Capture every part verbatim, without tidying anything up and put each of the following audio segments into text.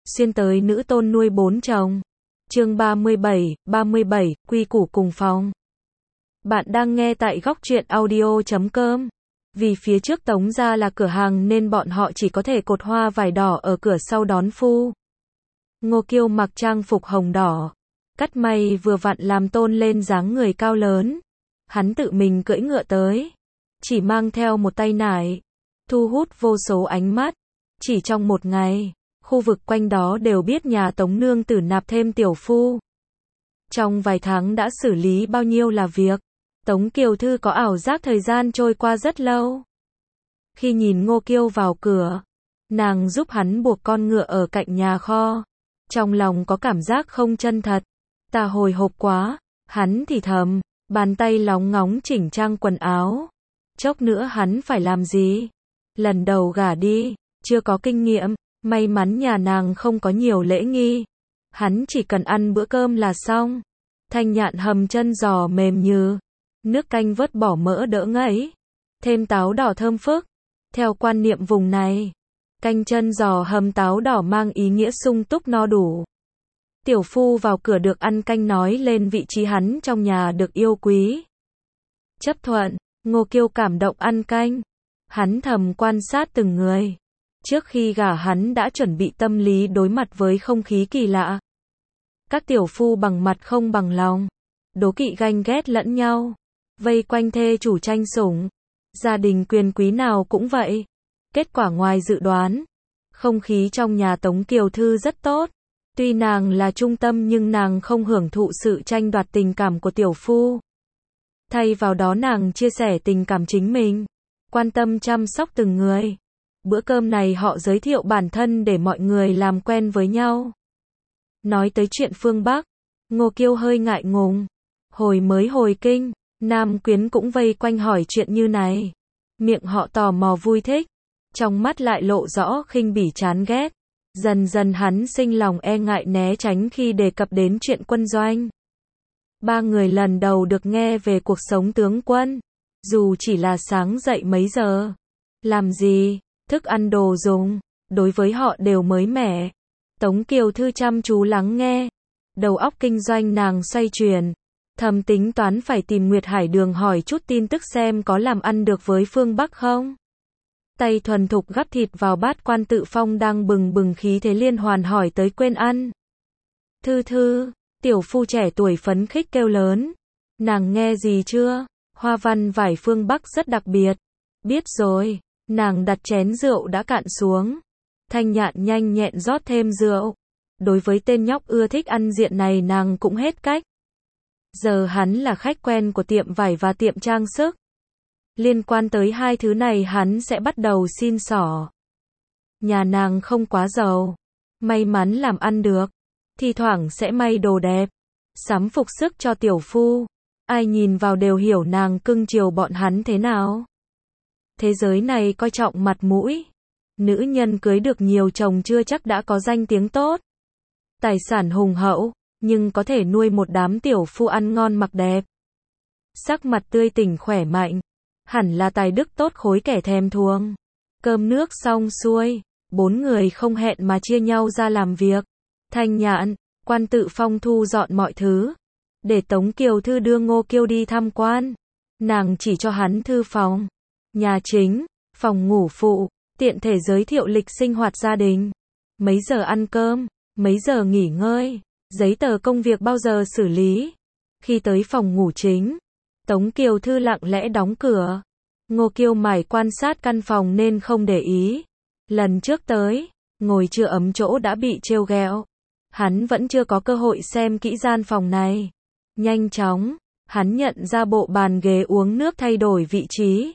xuyên tới nữ tôn nuôi bốn chồng. Chương ba mươi bảy, ba mươi bảy, quy củ cùng phòng. Bạn đang nghe tại góc truyện audio chấm com. Vì phía trước Tống gia là cửa hàng nên bọn họ chỉ có thể cột hoa vải đỏ ở cửa sau đón phu. Ngô Kiêu mặc trang phục hồng đỏ, cắt may vừa vặn làm tôn lên dáng người cao lớn. Hắn tự mình cưỡi ngựa tới, chỉ mang theo một tay nải, thu hút vô số ánh mắt. Chỉ trong một ngày, khu vực quanh đó đều biết nhà Tống nương tử nạp thêm tiểu phu. Trong vài tháng đã xử lý bao nhiêu là việc. Tống Kiều Thư có ảo giác thời gian trôi qua rất lâu. Khi nhìn Ngô Kiêu vào cửa, nàng giúp hắn buộc con ngựa ở cạnh nhà kho. Trong lòng có cảm giác không chân thật. Ta hồi hộp quá, hắn thì thầm, bàn tay lóng ngóng chỉnh trang quần áo. Chốc nữa hắn phải làm gì? Lần đầu gả đi, chưa có kinh nghiệm, may mắn nhà nàng không có nhiều lễ nghi. Hắn chỉ cần ăn bữa cơm là xong. Thanh nhạn hầm chân giò mềm như, nước canh vớt bỏ mỡ đỡ ngấy, thêm táo đỏ thơm phức. Theo quan niệm vùng này, canh chân giò hầm táo đỏ mang ý nghĩa sung túc no đủ. Tiểu phu vào cửa được ăn canh nói lên vị trí hắn trong nhà được yêu quý. Chấp thuận, Ngô Kiêu cảm động ăn canh. Hắn thầm quan sát từng người. Trước khi gả hắn đã chuẩn bị tâm lý đối mặt với không khí kỳ lạ. Các tiểu phu bằng mặt không bằng lòng, đố kỵ ganh ghét lẫn nhau, vây quanh thê chủ tranh sủng. Gia đình quyền quý nào cũng vậy. Kết quả ngoài dự đoán, không khí trong nhà Tống Kiều Thư rất tốt. Tuy nàng là trung tâm nhưng nàng không hưởng thụ sự tranh đoạt tình cảm của tiểu phu. Thay vào đó nàng chia sẻ tình cảm chính mình, quan tâm chăm sóc từng người. Bữa cơm này họ giới thiệu bản thân để mọi người làm quen với nhau. Nói tới chuyện phương Bắc, Ngô Kiêu hơi ngại ngùng. Hồi mới hồi kinh, nam quyến cũng vây quanh hỏi chuyện như này. Miệng họ tò mò vui thích, trong mắt lại lộ rõ khinh bỉ chán ghét. Dần dần hắn sinh lòng e ngại né tránh khi đề cập đến chuyện quân doanh. Ba người lần đầu được nghe về cuộc sống tướng quân. Dù chỉ là sáng dậy mấy giờ, làm gì, thức ăn đồ dùng, đối với họ đều mới mẻ. Tống Kiều Thư chăm chú lắng nghe. Đầu óc kinh doanh nàng xoay chuyển. Thầm tính toán phải tìm Nguyệt Hải Đường hỏi chút tin tức xem có làm ăn được với phương Bắc không. Tay thuần thục gắp thịt vào bát. Quan Tự Phong đang bừng bừng khí thế liên hoàn hỏi tới quên ăn. Thư Thư, tiểu phu trẻ tuổi phấn khích kêu lớn. Nàng nghe gì chưa? Hoa văn vải phương Bắc rất đặc biệt. Biết rồi. Nàng đặt chén rượu đã cạn xuống. Thanh nhạn nhanh nhẹn rót thêm rượu. Đối với tên nhóc ưa thích ăn diện này nàng cũng hết cách. Giờ hắn là khách quen của tiệm vải và tiệm trang sức. Liên quan tới hai thứ này hắn sẽ bắt đầu xin xỏ. Nhà nàng không quá giàu, may mắn làm ăn được, thi thoảng sẽ may đồ đẹp, sắm phục sức cho tiểu phu. Ai nhìn vào đều hiểu nàng cưng chiều bọn hắn thế nào. Thế giới này coi trọng mặt mũi. Nữ nhân cưới được nhiều chồng chưa chắc đã có danh tiếng tốt. Tài sản hùng hậu, nhưng có thể nuôi một đám tiểu phu ăn ngon mặc đẹp. Sắc mặt tươi tỉnh khỏe mạnh. Hẳn là tài đức tốt khối kẻ thèm thuồng. Cơm nước xong xuôi, bốn người không hẹn mà chia nhau ra làm việc. Thanh nhạn, Quan Tự Phong thu dọn mọi thứ, để Tống Kiều Thư đưa Ngô Kiêu đi tham quan. Nàng chỉ cho hắn thư phòng, nhà chính, phòng ngủ phụ, tiện thể giới thiệu lịch sinh hoạt gia đình. Mấy giờ ăn cơm, mấy giờ nghỉ ngơi, giấy tờ công việc bao giờ xử lý. Khi tới phòng ngủ chính, Tống Kiều Thư lặng lẽ đóng cửa. Ngô Kiêu mải quan sát căn phòng nên không để ý. Lần trước tới, ngồi chưa ấm chỗ đã bị trêu ghẹo. Hắn vẫn chưa có cơ hội xem kỹ gian phòng này. Nhanh chóng, hắn nhận ra bộ bàn ghế uống nước thay đổi vị trí.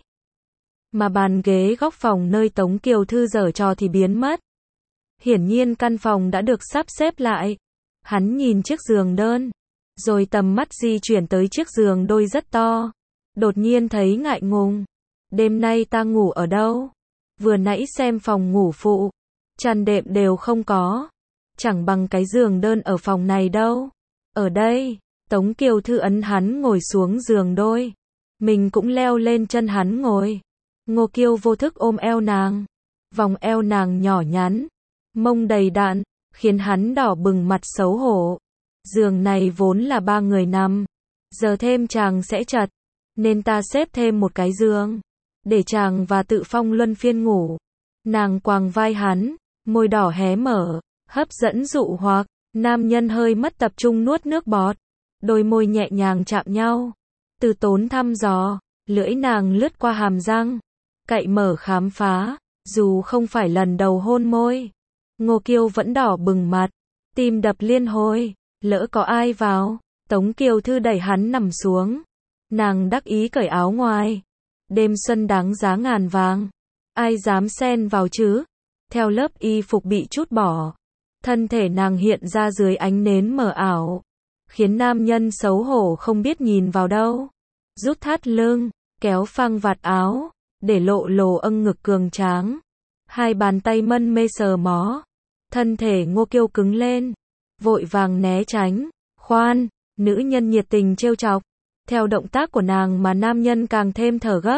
Mà bàn ghế góc phòng nơi Tống Kiều Thư giở trò thì biến mất. Hiển nhiên căn phòng đã được sắp xếp lại. Hắn nhìn chiếc giường đơn, rồi tầm mắt di chuyển tới chiếc giường đôi rất to. Đột nhiên thấy ngại ngùng. Đêm nay ta ngủ ở đâu? Vừa nãy xem phòng ngủ phụ, chăn đệm đều không có. Chẳng bằng cái giường đơn ở phòng này đâu. Ở đây, Tống Kiều Thư ấn hắn ngồi xuống giường đôi. Mình cũng leo lên chân hắn ngồi. Ngô Kiêu vô thức ôm eo nàng. Vòng eo nàng nhỏ nhắn, mông đầy đặn, khiến hắn đỏ bừng mặt xấu hổ. Giường này vốn là ba người nằm, giờ thêm chàng sẽ chật, nên ta xếp thêm một cái giường, để chàng và Tự Phong luân phiên ngủ. Nàng quàng vai hắn, môi đỏ hé mở, hấp dẫn dụ hoặc, nam nhân hơi mất tập trung nuốt nước bọt, đôi môi nhẹ nhàng chạm nhau. Từ tốn thăm dò, lưỡi nàng lướt qua hàm răng, cậy mở khám phá, dù không phải lần đầu hôn môi. Ngô Kiêu vẫn đỏ bừng mặt, tim đập liên hồi, lỡ có ai vào. Tống Kiều Thư đẩy hắn nằm xuống, nàng đắc ý cởi áo ngoài. Đêm xuân đáng giá ngàn vàng, ai dám xen vào chứ. Theo lớp y phục bị trút bỏ, thân thể nàng hiện ra dưới ánh nến mờ ảo, khiến nam nhân xấu hổ không biết nhìn vào đâu. Rút thắt lưng, kéo phăng vạt áo, để lộ lồ âng ngực cường tráng. Hai bàn tay mân mê sờ mó, thân thể Ngô Kiêu cứng lên, vội vàng né tránh. Khoan, nữ nhân nhiệt tình trêu chọc, theo động tác của nàng mà nam nhân càng thêm thở gấp.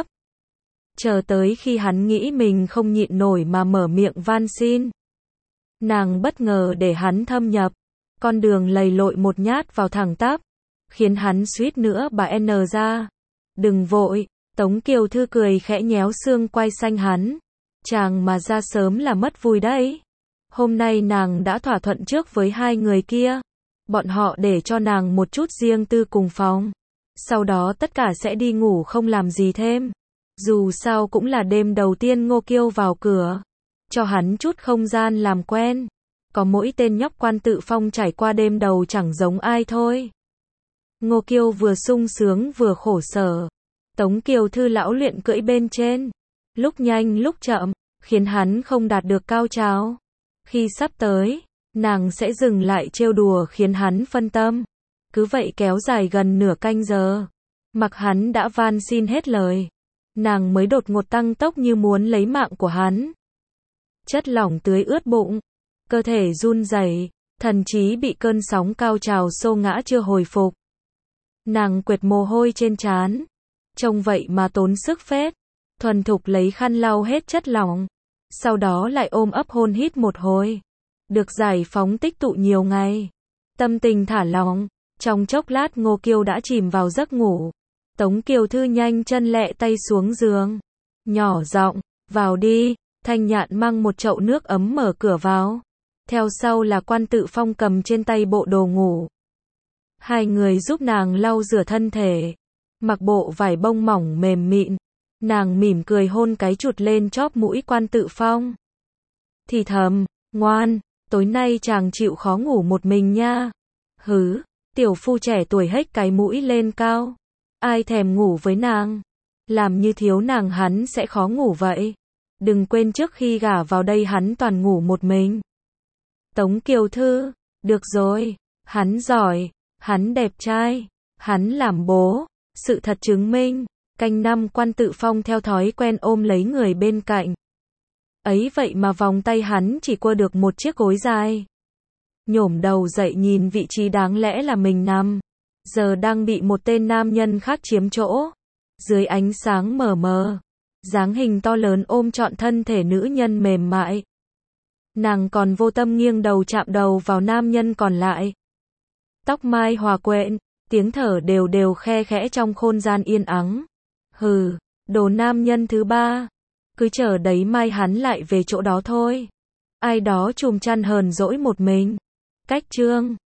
Chờ tới khi hắn nghĩ mình không nhịn nổi mà mở miệng van xin, nàng bất ngờ để hắn thâm nhập, con đường lầy lội một nhát vào thẳng tắp, khiến hắn suýt nữa bà N ra. Đừng vội, Tống Kiều Thư cười khẽ nhéo xương quai xanh hắn. Chàng mà ra sớm là mất vui đấy. Hôm nay nàng đã thỏa thuận trước với hai người kia. Bọn họ để cho nàng một chút riêng tư cùng phòng. Sau đó tất cả sẽ đi ngủ không làm gì thêm. Dù sao cũng là đêm đầu tiên Ngô Kiêu vào cửa. Cho hắn chút không gian làm quen. Có mỗi tên nhóc Quan Tự Phong trải qua đêm đầu chẳng giống ai thôi. Ngô Kiêu vừa sung sướng vừa khổ sở. Tống Kiều Thư lão luyện cưỡi bên trên, lúc nhanh lúc chậm, khiến hắn không đạt được cao trào. Khi sắp tới, nàng sẽ dừng lại trêu đùa khiến hắn phân tâm. Cứ vậy kéo dài gần nửa canh giờ. Mặc hắn đã van xin hết lời, nàng mới đột ngột tăng tốc như muốn lấy mạng của hắn. Chất lỏng tưới ướt bụng, cơ thể run rẩy, thần trí bị cơn sóng cao trào xô ngã chưa hồi phục. Nàng quệt mồ hôi trên trán, trông vậy mà tốn sức phết, thuần thục lấy khăn lau hết chất lỏng, sau đó lại ôm ấp hôn hít một hồi, được giải phóng tích tụ nhiều ngày. Tâm tình thả lỏng, trong chốc lát Ngô Kiêu đã chìm vào giấc ngủ. Tống Kiều Thư nhanh chân lẹ tay xuống giường, nhỏ giọng, vào đi. Thanh Nhạn mang một chậu nước ấm mở cửa vào, theo sau là Quan Tự Phong cầm trên tay bộ đồ ngủ. Hai người giúp nàng lau rửa thân thể, mặc bộ vải bông mỏng mềm mịn. Nàng mỉm cười hôn cái chụt lên chóp mũi Quan Tự Phong, thì thầm, ngoan, tối nay chàng chịu khó ngủ một mình nha. Hứ, tiểu phu trẻ tuổi hếch cái mũi lên cao, ai thèm ngủ với nàng, làm như thiếu nàng hắn sẽ khó ngủ vậy. Đừng quên trước khi gả vào đây hắn toàn ngủ một mình. Tống Kiều Thư, được rồi, hắn giỏi, hắn đẹp trai, hắn làm bố. Sự thật chứng minh, canh năm Quan Tự Phong theo thói quen ôm lấy người bên cạnh. Ấy vậy mà vòng tay hắn chỉ qua được một chiếc gối dài. Nhổm đầu dậy nhìn vị trí đáng lẽ là mình nằm, giờ đang bị một tên nam nhân khác chiếm chỗ. Dưới ánh sáng mờ mờ, dáng hình to lớn ôm trọn thân thể nữ nhân mềm mại. Nàng còn vô tâm nghiêng đầu chạm đầu vào nam nhân còn lại. Tóc mai hòa quyện, tiếng thở đều đều khe khẽ trong không gian yên ắng. Hừ, đồ nam nhân thứ ba, cứ chờ đấy mai hắn lại về chỗ đó thôi. Ai đó chùm chăn hờn dỗi một mình. Cách chương